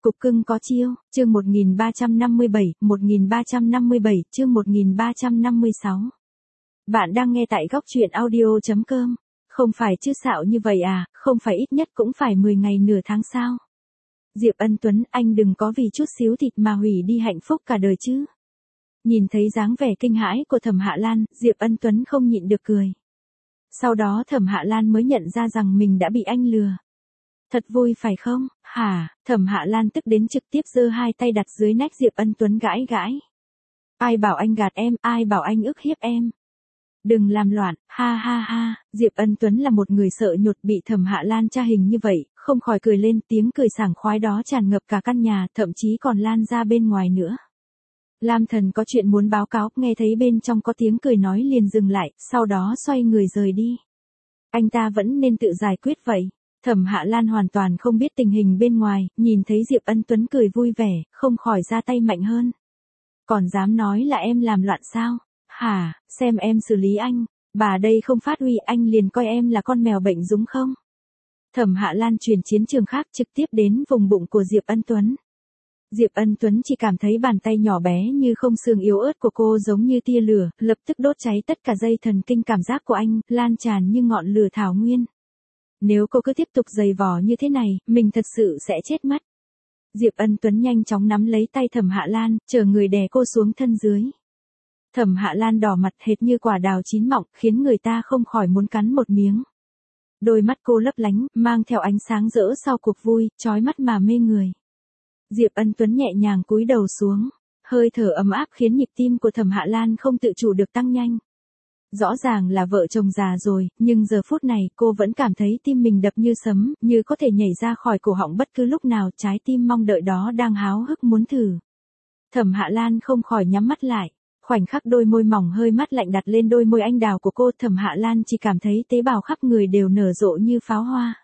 Cục cưng có chiêu, chương 1357, chương 1356. Bạn đang nghe tại góc truyện audio.com. Không phải chứ xạo như vậy à, không phải ít nhất cũng phải 10 ngày nửa tháng sao? Diệp Ân Tuấn, anh đừng có vì chút xíu thịt mà hủy đi hạnh phúc cả đời chứ. Nhìn thấy dáng vẻ kinh hãi của Thẩm Hạ Lan, Diệp Ân Tuấn không nhịn được cười. Sau đó Thẩm Hạ Lan mới nhận ra rằng mình đã bị anh lừa. Thật vui phải không, hả? Thẩm Hạ Lan tức đến trực tiếp giơ hai tay đặt dưới nách Diệp Ân Tuấn gãi gãi. Ai bảo anh gạt em, ai bảo anh ức hiếp em. Đừng làm loạn, ha ha ha, Diệp Ân Tuấn là một người sợ nhột bị Thẩm Hạ Lan tra hình như vậy, không khỏi cười lên, tiếng cười sảng khoái đó tràn ngập cả căn nhà, thậm chí còn lan ra bên ngoài nữa. Lam Thần có chuyện muốn báo cáo, nghe thấy bên trong có tiếng cười nói liền dừng lại, sau đó xoay người rời đi. Anh ta vẫn nên tự giải quyết vậy. Thẩm Hạ Lan hoàn toàn không biết tình hình bên ngoài, nhìn thấy Diệp Ân Tuấn cười vui vẻ, không khỏi ra tay mạnh hơn. Còn dám nói là em làm loạn sao? Hả, xem em xử lý anh, bà đây không phát huy anh liền coi em là con mèo bệnh đúng không? Thẩm Hạ Lan chuyển chiến trường khác trực tiếp đến vùng bụng của Diệp Ân Tuấn. Diệp Ân Tuấn chỉ cảm thấy bàn tay nhỏ bé như không xương yếu ớt của cô giống như tia lửa, lập tức đốt cháy tất cả dây thần kinh cảm giác của anh, lan tràn như ngọn lửa thảo nguyên. Nếu cô cứ tiếp tục giày vò như thế này, mình thật sự sẽ chết mất. Diệp Ân Tuấn nhanh chóng nắm lấy tay Thẩm Hạ Lan, chờ người đè cô xuống thân dưới. Thẩm Hạ Lan đỏ mặt hệt như quả đào chín mọng, khiến người ta không khỏi muốn cắn một miếng. Đôi mắt cô lấp lánh, mang theo ánh sáng rỡ sau cuộc vui, chói mắt mà mê người. Diệp Ân Tuấn nhẹ nhàng cúi đầu xuống, hơi thở ấm áp khiến nhịp tim của Thẩm Hạ Lan không tự chủ được tăng nhanh. Rõ ràng là vợ chồng già rồi, nhưng giờ phút này cô vẫn cảm thấy tim mình đập như sấm, như có thể nhảy ra khỏi cổ họng bất cứ lúc nào, trái tim mong đợi đó đang háo hức muốn thử. Thẩm Hạ Lan không khỏi nhắm mắt lại, khoảnh khắc đôi môi mỏng hơi mát lạnh đặt lên đôi môi anh đào của cô, Thẩm Hạ Lan chỉ cảm thấy tế bào khắp người đều nở rộ như pháo hoa.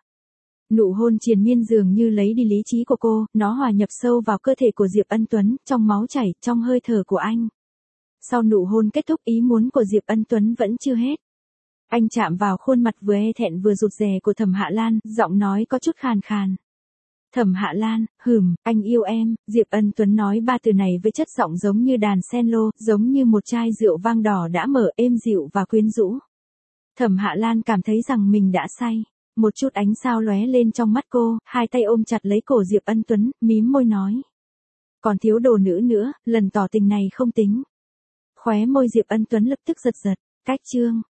Nụ hôn triền miên dường như lấy đi lý trí của cô, nó hòa nhập sâu vào cơ thể của Diệp Ân Tuấn, trong máu chảy, trong hơi thở của anh. Sau nụ hôn kết thúc, ý muốn của Diệp Ân Tuấn vẫn chưa hết. Anh chạm vào khuôn mặt vừa e thẹn vừa rụt rè của Thẩm Hạ Lan, giọng nói có chút khàn khàn. Thẩm Hạ Lan, anh yêu em, Diệp Ân Tuấn nói ba từ này với chất giọng giống như đàn cello, giống như một chai rượu vang đỏ đã mở, êm dịu và quyến rũ. Thẩm Hạ Lan cảm thấy rằng mình đã say. Một chút ánh sao lóe lên trong mắt cô, hai tay ôm chặt lấy cổ Diệp Ân Tuấn, mím môi nói. Còn thiếu đồ nữ nữa, lần tỏ tình này không tính. Khóe môi Diệp Ân Tuấn lập tức giật giật, cách chương.